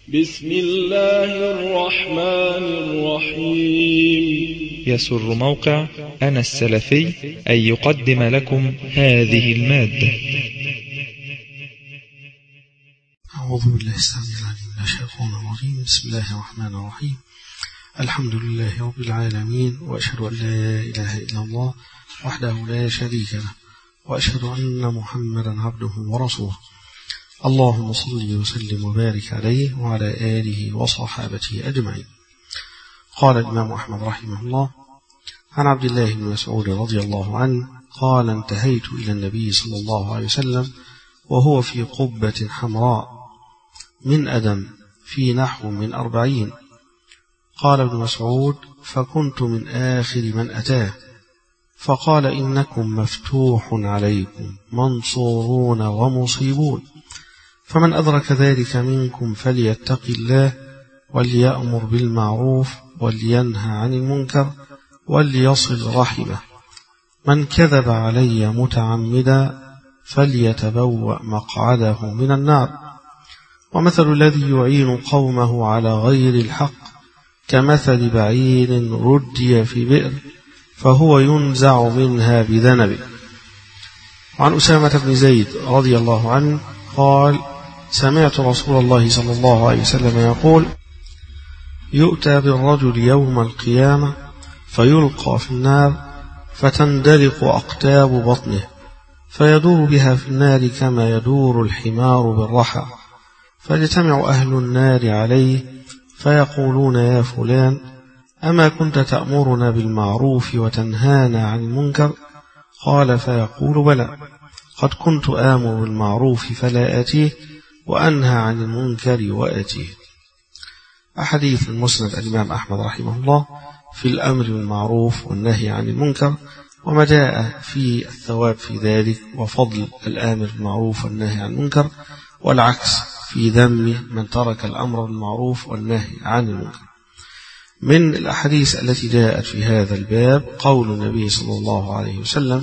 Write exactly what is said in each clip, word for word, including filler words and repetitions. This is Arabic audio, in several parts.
بسم الله الرحمن الرحيم. يسر موقع أنا السلفي أن يقدم لكم هذه المادة. أعوذ بالله السميع العليم من الشيطان الرجيم. بسم الله الرحمن الرحيم. الحمد لله رب العالمين، وأشهد أن لا إله إلا الله وحده لا شريك له، وأشهد أن محمدا عبده ورسوله. اللهم صل وسلم وبارك عليه وعلى آله وصحابته أجمعين. قال الإمام أحمد رحمه الله عن عبد الله بن مسعود رضي الله عنه قال: انتهيت إلى النبي صلى الله عليه وسلم وهو في قبة حمراء من أدم في نحو من أربعين. قال ابن مسعود: فكنت من آخر من أتاه، فقال: إنكم مفتوح عليكم منصورون ومصيبون، فمن أدرك ذلك منكم فليتق الله وليأمر بالمعروف ولينهى عن المنكر وليصل رحمه، من كذب علي متعمدا فليتبوأ مقعده من النار. ومثل الذي يعين قومه على غير الحق كمثل بعير ردي في بئر فهو ينزع منها بذنبه. وعن أسامة بن زيد رضي الله عنه قال: سمعت رسول الله صلى الله عليه وسلم يقول: يؤتى بالرجل يوم القيامة فيلقى في النار فتندلق أقتاب بطنه فيدور بها في النار كما يدور الحمار بالرحى، فيجتمع أهل النار عليه فيقولون: يا فلان، أما كنت تأمرنا بالمعروف وتنهانا عن المنكر؟ قال: فيقول: بلى، قد كنت آمر بالمعروف فلا آتيه وأنهى عن المنكر وآتيه. أحاديث المسند الإمام أحمد رحمه الله في الأمر بالمعروف والنهي عن المنكر، وما جاء في الثواب في ذلك وفضل الآمر بالمعروف والنهي عن المنكر، والعكس في ذم من ترك الأمر بالمعروف والنهي عن المنكر. من الأحاديث التي جاءت في هذا الباب قول النبي صلى الله عليه وسلم: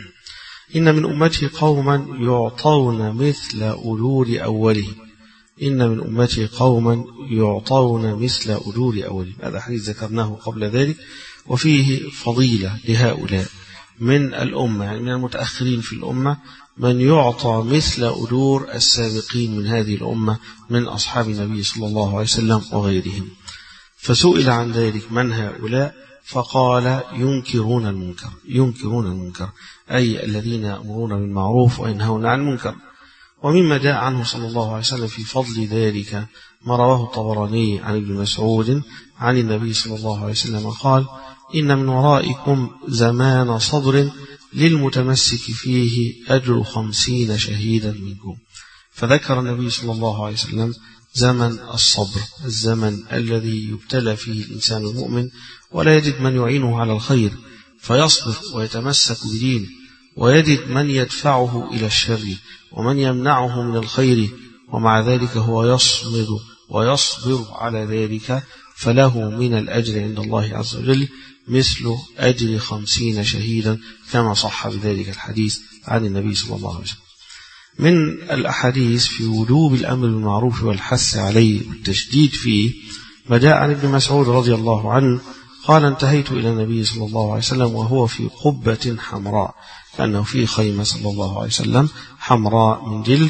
إن من أمتي قوما يعطون مثل أجور أوله إن من أمتي قوما يعطون مثل أجور أوله. هذا حديث ذكرناه قبل ذلك، وفيه فضيلة لهؤلاء من الأمة، يعني من المتأخرين في الأمة، من يعطى مثل أجور السابقين من هذه الأمة من أصحاب النبي صلى الله عليه وسلم وغيرهم. فسئل عن ذلك: من هؤلاء؟ فقال: ينكرون المنكر ينكرون المنكر أي الذين يأمرون بالمعروف وينهون عن المنكر. ومما جاء عنه صلى الله عليه وسلم في فضل ذلك ما رواه الطبراني عن ابن مسعود عن النبي صلى الله عليه وسلم قال: إن من ورائكم زمان صبر للمتمسك فيه أجر خمسين شهيدا منكم. فذكر النبي صلى الله عليه وسلم زمن الصبر، الزمن الذي يبتلى فيه الإنسان المؤمن ولا يجد من يعينه على الخير فيصبر ويتمسك بدينه، ويجد من يدفعه إلى الشر ومن يمنعه من الخير، ومع ذلك هو يصمد ويصبر على ذلك، فله من الأجر عند الله عز وجل مثل أجر خمسين شهيدا، كما صح بذلك الحديث عن النبي صلى الله عليه وسلم. من الأحاديث في وجوب الأمر بالمعروف والحث عليه والتشديد فيه ما جاء عن ابن مسعود رضي الله عنه قال: انتهيت إلى النبي صلى الله عليه وسلم وهو في قبة حمراء، لأنه في خيمة صلى الله عليه وسلم حمراء من جلد،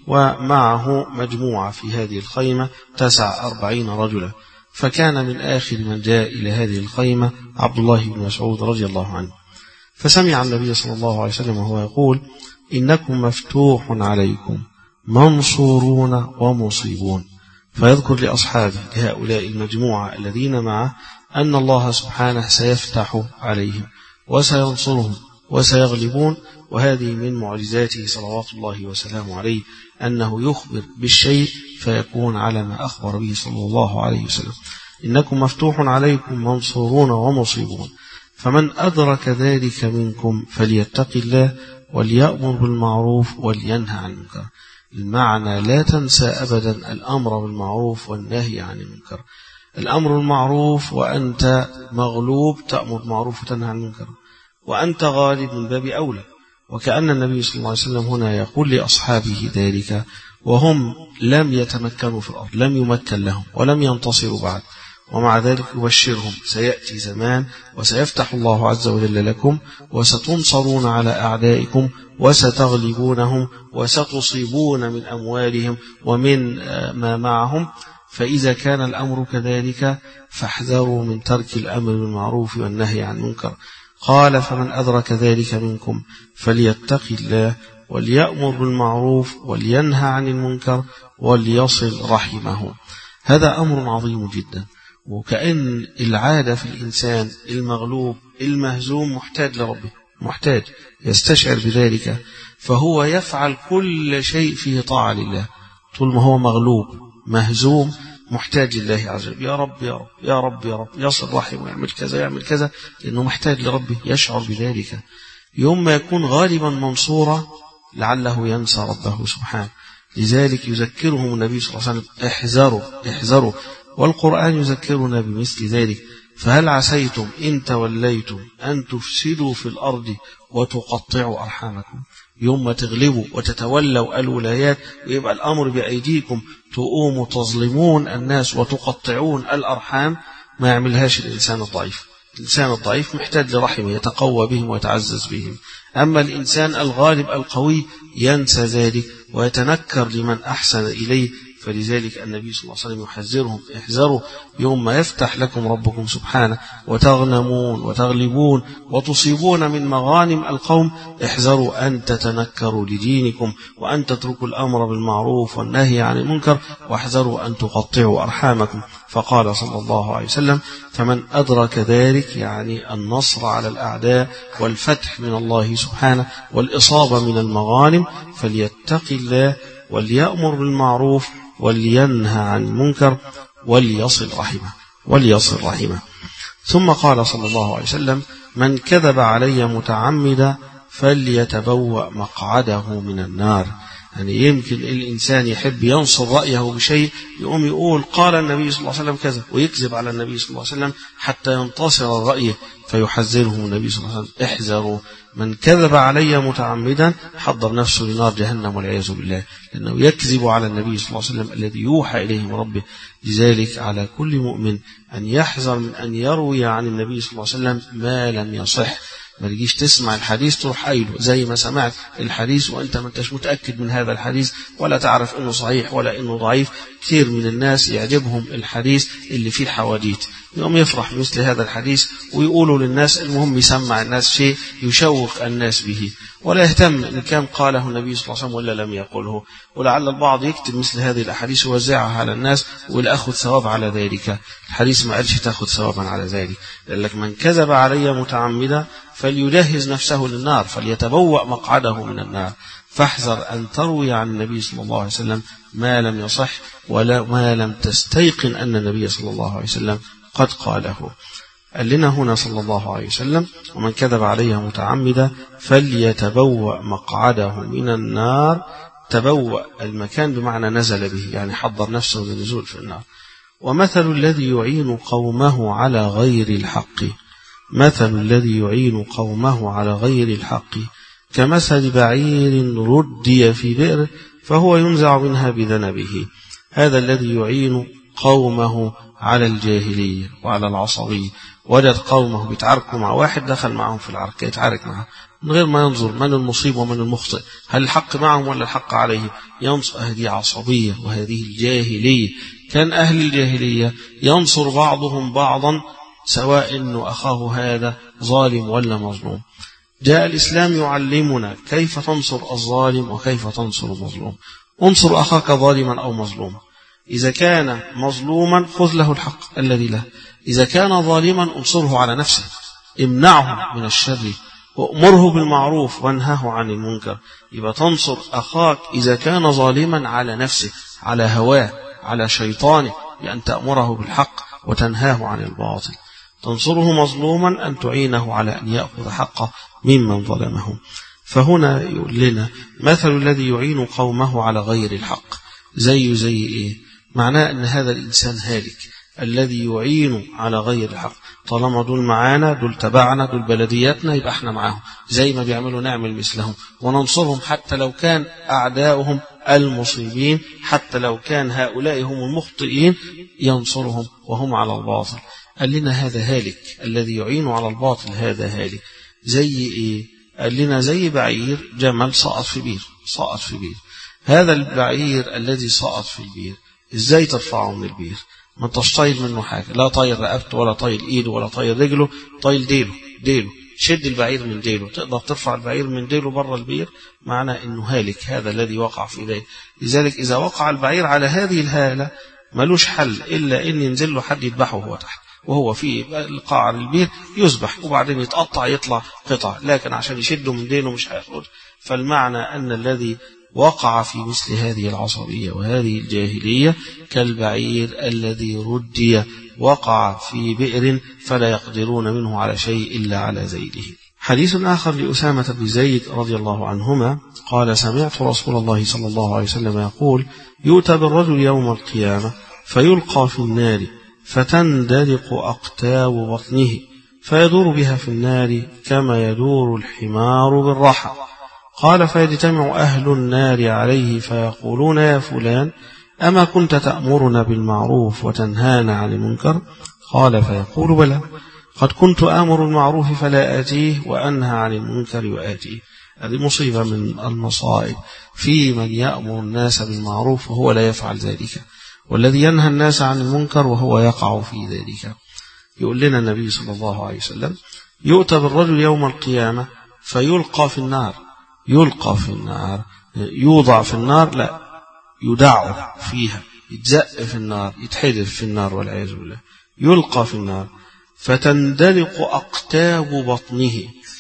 ومعه مجموعة في هذه الخيمة تسع أربعين رجلا، فكان من آخر من جاء إلى هذه الخيمة عبد الله بن مسعود رضي الله عنه. فسمع النبي صلى الله عليه وسلم وهو يقول: إنكم مفتوح عليكم منصورون ومصيبون، فيذكر لأصحابه لهؤلاء المجموعة الذين معه أن الله سبحانه سيفتح عليهم وسينصرهم وسيغلبون. وهذه من معجزاته صلوات الله وسلامه عليه أنه يخبر بالشيء فيكون على ما أخبر به صلى الله عليه وسلم. إنكم مفتوح عليكم منصورون ومصيبون، فمن أدرك ذلك منكم فليتق الله وليأمر بالمعروف ولينهى عن المنكر. المعنى لا تنسى أبدا الأمر بالمعروف والنهي عن المنكر. الأمر بالمعروف وأنت مغلوب تأمر بالمعروف وتنهى عن المنكر، وأنت غالب من باب أولى. وكأن النبي صلى الله عليه وسلم هنا يقول لأصحابه ذلك وهم لم يتمكنوا في الأرض، لم يمكن لهم ولم ينتصروا بعد، ومع ذلك يبشرهم سيأتي زمان وسيفتح الله عز وجل لكم وستنصرون على أعدائكم وستغلبونهم وستصيبون من أموالهم ومن ما معهم. فإذا كان الأمر كذلك فاحذروا من ترك الأمر بالمعروف والنهي عن المنكر. قال: فمن أدرك ذلك منكم فليتق الله وليأمر بالمعروف ولينهى عن المنكر وليصل رحمه. هذا أمر عظيم جدا، وكأن العادة في الإنسان المغلوب المهزوم محتاج لربه، محتاج يستشعر بذلك، فهو يفعل كل شيء فيه طاعة لله طول ما هو مغلوب مهزوم محتاج لله عز وجل. يا رب يا رب يا رب يا رب يصل رحمه، يعمل كذا يعمل كذا، لأنه محتاج لربه، يشعر بذلك. يوم ما يكون غالبا منصورا لعله ينسى ربه سبحانه. لذلك يذكرهم النبي صلى الله عليه وسلم: احذروا احذروا، والقرآن يذكرنا بمثل ذلك. فهل عسيتم إن توليتم أن تفسدوا في الأرض وتقطعوا أرحامكم؟ يوم ما تغلبوا وتتولوا الولايات ويبقى الأمر بأيديكم تقوموا تظلمون الناس وتقطعون الأرحام، ما يعملهاش الإنسان الضعيف. الإنسان الضعيف محتاج لرحمه يتقوى بهم ويتعزز بهم. أما الإنسان الغالب القوي ينسى ذلك ويتنكر لمن أحسن إليه. فلذلك النبي صلى الله عليه وسلم يحذرهم: احذروا يوم ما يفتح لكم ربكم سبحانه وتغنمون وتغلبون وتصيبون من مغانم القوم، احذروا أن تتنكروا لدينكم وأن تتركوا الأمر بالمعروف والنهي عن المنكر، واحذروا أن تقطعوا أرحامكم. فقال صلى الله عليه وسلم: فمن أدرك ذلك، يعني النصر على الأعداء والفتح من الله سبحانه والإصابة من المغانم، فليتق الله وليأمر بالمعروف ولينهى عن المنكر وليصل رحمه وليصل رحمه. ثم قال صلى الله عليه وسلم: من كذب علي متعمدا فليتبوأ مقعده من النار. يعني يمكن الإنسان يحب ينصر رأيه بشيء، يقوم يقول قال النبي صلى الله عليه وسلم كذا، ويكذب على النبي صلى الله عليه وسلم حتى ينتصر الرأي، فيحذره النبي صلى الله عليه وسلم: احذروا من كذب علي متعمدا حضر نفسه لنار جهنم والعياذ بالله، لأنه يكذب على النبي صلى الله عليه وسلم الذي يوحى إليه من ربه. لذلك على كل مؤمن أن يحذر من أن يروي عن النبي صلى الله عليه وسلم ما لم يصح. ما تجيش تسمع الحديث تروح قايله زي ما سمعت الحديث وأنت ما انتش متأكد من هذا الحديث ولا تعرف إنه صحيح ولا إنه ضعيف. كثير من الناس يعجبهم الحديث اللي فيه حواديت، يوم يفرح مثل هذا الحديث ويقولوا للناس، المهم يسمع الناس شيء يشوق الناس به، ولا يهتم إن كان قاله النبي صلى الله عليه وسلم ولا لم يقله. ولعل البعض يكتب مثل هذه الأحاديث ويوزعها على الناس ولا أخذ ثواب على ذلك. الحديث ما قالش تأخذ ثوابا على ذلك، قال لك: من كذب علي متعمدا فليجهز نفسه للنار فليتبوأ مقعده من النار. فاحذر أن تروي عن النبي صلى الله عليه وسلم ما لم يصح ولا ما لم تستيقن أن النبي صلى الله عليه وسلم قد قاله. قال لنا هنا صلى الله عليه وسلم: ومن كذب عليه متعمدا فليتبوأ مقعده من النار. تبوأ المكان بمعنى نزل به، يعني حضر نفسه للنزول في النار. ومثل الذي يعين قومه على غير الحق مثل الذي يعين قومه على غير الحق كمثل بعير ردي في بئر فهو ينزع منها بذنبه. هذا الذي يعين قومه على الجاهلية وعلى العصبية، وجد قومه بيتعاركوا مع واحد، دخل معهم في العركة يتعارك معه من غير ما ينظر من المصيب ومن المخطئ، هل الحق معهم ولا الحق عليهم، ينصر. هذه عصبية وهذه الجاهلية. كان أهل الجاهلية ينصر بعضهم بعضا سواء أنه أخاه هذا ظالم ولا مظلوم. جاء الإسلام يعلمنا كيف تنصر الظالم وكيف تنصر المظلوم. انصر أخاك ظالما أو مظلوما، إذا كان مظلوما خذ له الحق الذي له، إذا كان ظالما انصره على نفسه، امنعه من الشر وأمره بالمعروف وانهاه عن المنكر. يبقى تنصر أخاك إذا كان ظالما على نفسه، على هواه، على شيطانه، بأن تأمره بالحق وتنهاه عن الباطل. تنصره مظلوما أن تعينه على أن يأخذ حقه ممن ظلمه. فهنا يقول لنا: مثل الذي يعين قومه على غير الحق. زي زي إيه؟ معناه أن هذا الإنسان هالك، الذي يعين على غير الحق. طالما دول معانا، دول تبعنا، دول بلدياتنا، يبقى احنا معاهم زي ما بيعملوا نعمل مثلهم وننصرهم، حتى لو كان أعداؤهم المصيبين، حتى لو كان هؤلاء هم المخطئين ينصرهم وهم على الباطل. قال لنا هذا هالك، الذي يعين على الباطل هذا هالك. زي ايه؟ قال لنا زي بعير جمل سقط في بير، سقط في بير. هذا البعير الذي سقط في البير ازاي ترفعه من البير؟ ما انتش طايل منه حاجه، لا طايل رقبته ولا طايل ايده ولا طايل رجله، طايل ديله. ديله شد البعير من ديله. تقدر ترفع البعير من ديله بره البير؟ معنى انه هالك هذا الذي وقع في ذلك. لذلك اذا وقع البعير على هذه الهاله ملوش حل الا ان ينزل له حد يذبحه وهو تحت، وهو في قعر البير يذبح وبعدين يتقطع يطلع قطع، لكن عشان يشده من ديله مش هياخد. فالمعنى ان الذي وقع في مثل هذه العصبية وهذه الجاهلية كالبعير الذي ردي، وقع في بئر فلا يقدرون منه على شيء إلا على زيده. حديث آخر لأسامة بن زيد رضي الله عنهما قال: سمعت رسول الله صلى الله عليه وسلم يقول: يؤتى بالرجل يوم القيامة فيلقى في النار فتندلق أقتاب بطنه فيدور بها في النار كما يدور الحمار بالرحى. قال: فيجتمع أهل النار عليه فيقولون: يا فلان، أما كنت تأمرنا بالمعروف وتنهانا عن المنكر؟ قال: فيقول: بلى، قد كنت آمر المعروف فلا آتيه وأنهى عن المنكر وآتيه. هذه مصيبة من المصائب في من يأمر الناس بالمعروف وهو لا يفعل ذلك، والذي ينهى الناس عن المنكر وهو يقع في ذلك. يقول لنا النبي صلى الله عليه وسلم: يؤتى بالرجل يوم القيامة فيلقى في النار. يلقى في النار، يوضع في النار؟ لا، يدع فيها، يتزق في النار، يتحدث في النار والعياذ بالله. يلقى في النار فتندلق أقتاب بطنه.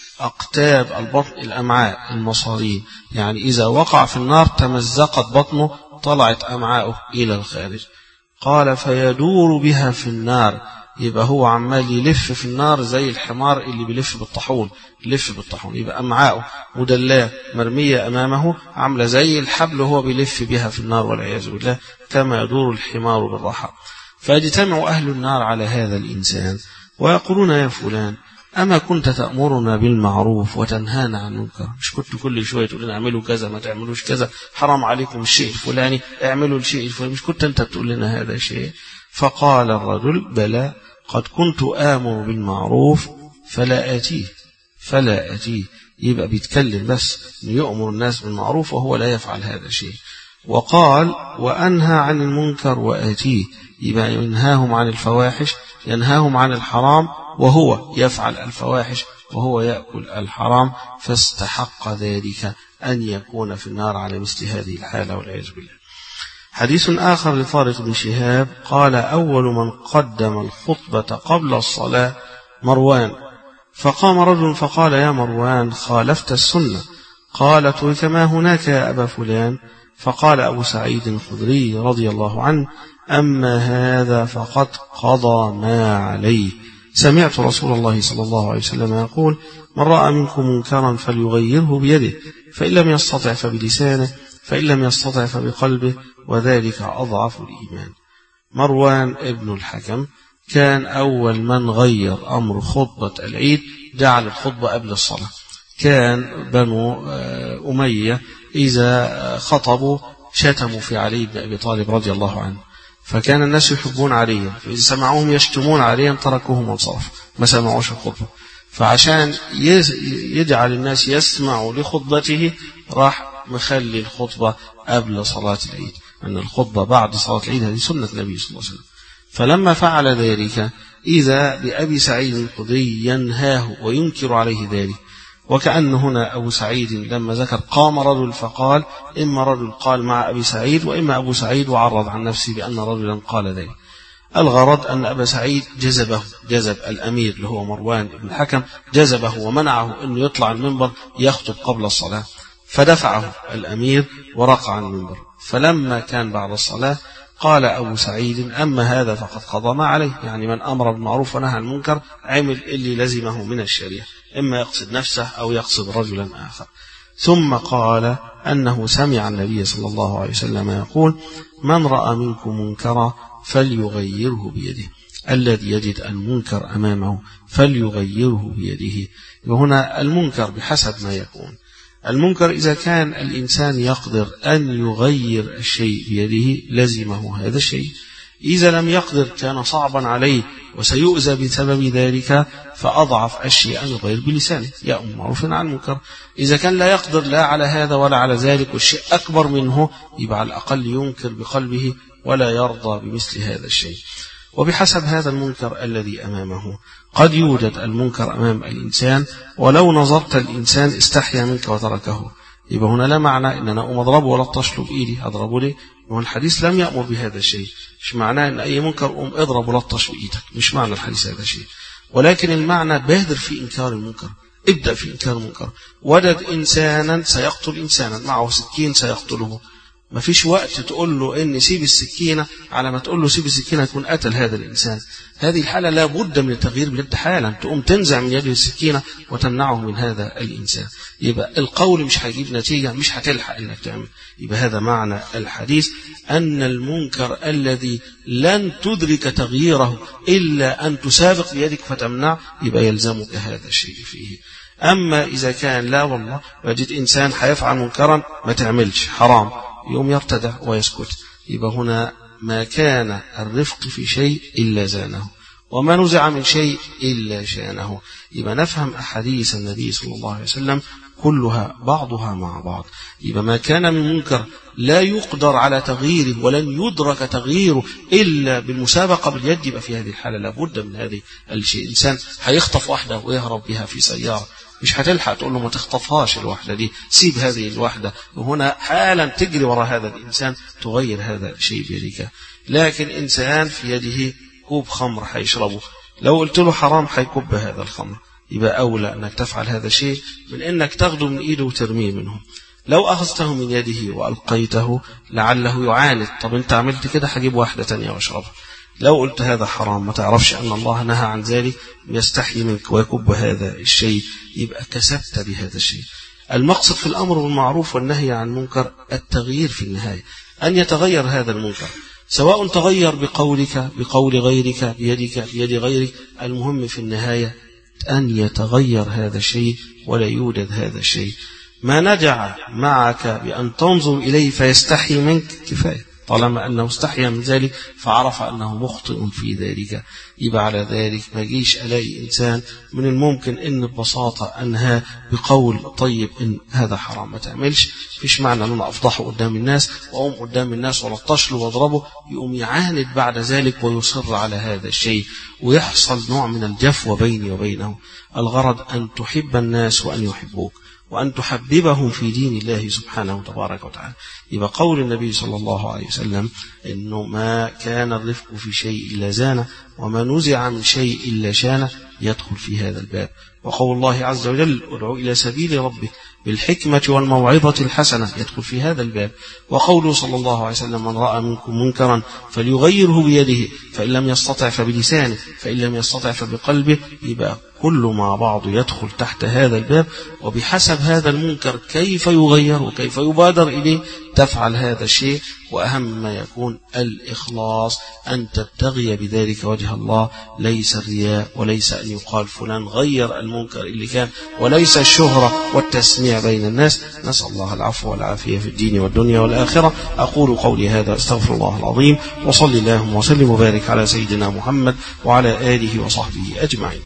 أقتاب البطن الأمعاء المصارين، يعني إذا وقع في النار تمزقت بطنه، طلعت أمعاؤه إلى الخارج. قال: فيدور بها في النار، يبقى هو عمال يلف في النار زي الحمار اللي بيلف بالطاحون، يلف بالطاحون، يبقى أمعاؤه مدلاه مرمية أمامه عاملة زي الحبل وهو بيلف بها في النار والعياذ بالله كما يدور الحمار بالرحى. فيجتمع أهل النار على هذا الإنسان ويقولون: يا فلان، أما كنت تأمرنا بالمعروف وتنهانا عن المنكر؟ مش كنت كل شوية تقول لنا اعملوا كذا، ما تعملوش كذا، حرام عليكم الشيء الفلاني، اعملوا الشيء الفلاني، مش كنت أنت تقول لنا هذا الشيء؟ فقال الرجل: بلى، قد كنت آمر بالمعروف فلا آتيه فلا آتيه. يبقى بيتكلم بس يؤمر الناس بالمعروف وهو لا يفعل هذا الشيء. وقال: وأنهى عن المنكر وآتيه، يبقى ينهاهم عن الفواحش، ينهاهم عن الحرام وهو يفعل الفواحش وهو يأكل الحرام، فاستحق ذلك أن يكون في النار على مثل هذه الحالة والعياذ بالله. حديث آخر لطارق بن شهاب قال: أول من قدم الخطبة قبل الصلاة مروان، فقام رجل فقال: يا مروان، خالفت السنة. قال: كما هناك يا أبا فلان. فقال أبو سعيد الخدري رضي الله عنه: أما هذا فقد قضى ما عليه. سمعت رسول الله صلى الله عليه وسلم يقول: من رأى منكم منكرا فليغيره بيده، فإن لم يستطع فبلسانه، فإن لم يستطع فبقلبه، وذلك أضعف الإيمان. مروان ابن الحكم كان أول من غير أمر خطبة العيد، جعل الخطبة قبل الصلاة. كان بنو أمية إذا خطبوا شتموا في علي بن أبي طالب رضي الله عنه، فكان الناس يحبون عليا، فإذا سمعوهم يشتمون عليا تركوهم وانصرفوا، ما سمعوش الخطبة. فعشان يجعل الناس يسمعوا لخطبته راح مخلي الخطبة قبل صلاة العيد، أن الخطبة بعد صلاة العيد هذه سنة النبي صلى الله عليه وسلم. فلما فعل ذلك إذا بأبي سعيد الخدري ينهاه وينكر عليه ذلك. وكأن هنا أبو سعيد لما ذكر قام رجل فقال، إما رجل قال مع أبي سعيد، وإما أبو سعيد وعرض عن نفسه بأن رجلا قال ذلك. الغرض أن أبا سعيد جذبه، جذب الأمير اللي هو مروان بن الحكم، جذبه ومنعه أنه يطلع المنبر يخطب قبل الصلاة، فدفعه الأمير ورقع عن المنبر. فلما كان بعد الصلاة قال أبو سعيد: أما هذا فقد قضى ما عليه، يعني من أمر بالمعروف ونهى عن المنكر عمل اللي لزمه من الشريعة، إما يقصد نفسه أو يقصد رجلا آخر. ثم قال أنه سمع النبي صلى الله عليه وسلم يقول: من رأى منكم منكرا فليغيره بيده. الذي يجد المنكر أمامه فليغيره بيده. وهنا المنكر بحسب ما يكون. المنكر إذا كان الإنسان يقدر أن يغير الشيء بيده لزمه هذا الشيء. إذا لم يقدر كان صعبا عليه وسيؤذى بسبب ذلك، فأضعف الشيء أن يغير بلسانه يأمر معروف عن المنكر. إذا كان لا يقدر لا على هذا ولا على ذلك والشيء أكبر منه، يبقى على الأقل ينكر بقلبه ولا يرضى بمثل هذا الشيء. وبحسب هذا المنكر الذي أمامه. قد يوجد المنكر أمام الإنسان ولو نظرت الإنسان استحيا منك وتركه، يبقى هنا لا معنى أن أنا أقوم أضربه ولا أطشله بإيدي. أضربه ليه؟ والحديث لم يأمر بهذا الشيء. مش معناه أن أي منكر أقوم أضرب ولا أطش بإيدك، مش معنى الحديث هذا الشيء. ولكن المعنى بادر في إنكار المنكر، ابدأ في إنكار المنكر. وجد إنسانا سيقتل إنسانا معه سكين سيقتله، ما فيش وقت تقول له إن سيب السكينة على ما تقول له سيب السكينة يكون قتل هذا الإنسان. هذه الحالة لا بد من التغيير باليد حالا، تقوم تنزع من يده السكينة وتمنعه من هذا الإنسان. يبقى القول مش هيجيب نتيجة، مش هتلحق إنك تعمل. يبقى هذا معنى الحديث، أن المنكر الذي لن تدرك تغييره إلا أن تسابق بيدك فتمنع، يبقى يلزمك هذا الشيء فيه. أما إذا كان لا والله وجد إنسان هيفعل منكرا ما تعملش حرام، يوم يرتدع ويسكت، يبقى هنا ما كان الرفق في شيء إلا زانه، وما نزع من شيء إلا شانه. يبقى نفهم أحاديث النبي صلى الله عليه وسلم كلها بعضها مع بعض. يبقى ما كان من منكر لا يقدر على تغييره ولن يدرك تغييره إلا بالمسابقة باليد، يبقى في هذه الحالة لابد من هذه الشيء. الإنسان هيخطف واحدة ويهرب بها في سيارة، مش هتلحق تقول له ما تخطفهاش الوحدة دي، سيب هذه الوحدة، وهنا حالا تجري وراء هذا الإنسان تغير هذا الشيء بيدك. لكن إنسان في يده كوب خمر هيشربه، لو قلت له حرام هيكب هذا الخمر، يبقى أولى أنك تفعل هذا الشيء من أنك تاخده من إيده وترميه منه. لو أخذته من يده وألقيته لعله يعاند، طب أنت عملت كده هجيب واحدة تانية واشربها. لو قلت هذا حرام ما تعرفش أن الله نهى عن ذلك، يستحي منك ويكب هذا الشيء، يبقى كسبت بهذا الشيء. المقصد في الأمر بالمعروف والنهي عن المنكر التغيير في النهاية، أن يتغير هذا المنكر، سواء تغير بقولك بقول غيرك بيدك بيد غيرك، المهم في النهاية أن يتغير هذا الشيء ولا يوجد هذا الشيء. ما نجع معك بأن تنظر إليه فيستحي منك كفاية، طالما أنه استحيا من ذلك فعرف أنه مخطئ في ذلك. يبقى على ذلك ما جيش ألاقي إنسان من الممكن أن ببساطة أنها بقول طيب إن هذا حرام ما تعملش، فيش معنى أن أنا أفضحه قدام الناس وأقوم قدام الناس ولطش له واضربه، يقوم يعاند بعد ذلك ويصر على هذا الشيء، ويحصل نوع من الجفوة بيني وبينه. الغرض أن تحب الناس وأن يحبوك، وأن تحببهم في دين الله سبحانه وتبارك وتعالى. يبقى قول النبي صلى الله عليه وسلم إنه ما كان الرفق في شيء إلا زانه، وما نزع من شيء إلا شانه، يدخل في هذا الباب. وقول الله عز وجل ادعو إلى سبيل ربك بالحكمة والموعظة الحسنة، يدخل في هذا الباب. وقوله صلى الله عليه وسلم من رأى منكم منكرا فليغيره بيده، فإن لم يستطع فبلسانه، فإن لم يستطع فبقلبه، يبقى كل مع بعض يدخل تحت هذا الباب. وبحسب هذا المنكر كيف يغير وكيف يبادر إليه تفعل هذا الشيء. وأهم ما يكون الإخلاص، أن تبتغي بذلك وجه الله، ليس الرياء وليس أن يقال فلان غير المنكر اللي كان، وليس الشهرة والتسميع بين الناس. نسأل الله العفو والعافية في الدين والدنيا والآخرة. أقول قولي هذا استغفر الله العظيم، وصلي اللهم وسلم وبارك على سيدنا محمد وعلى آله وصحبه أجمعين.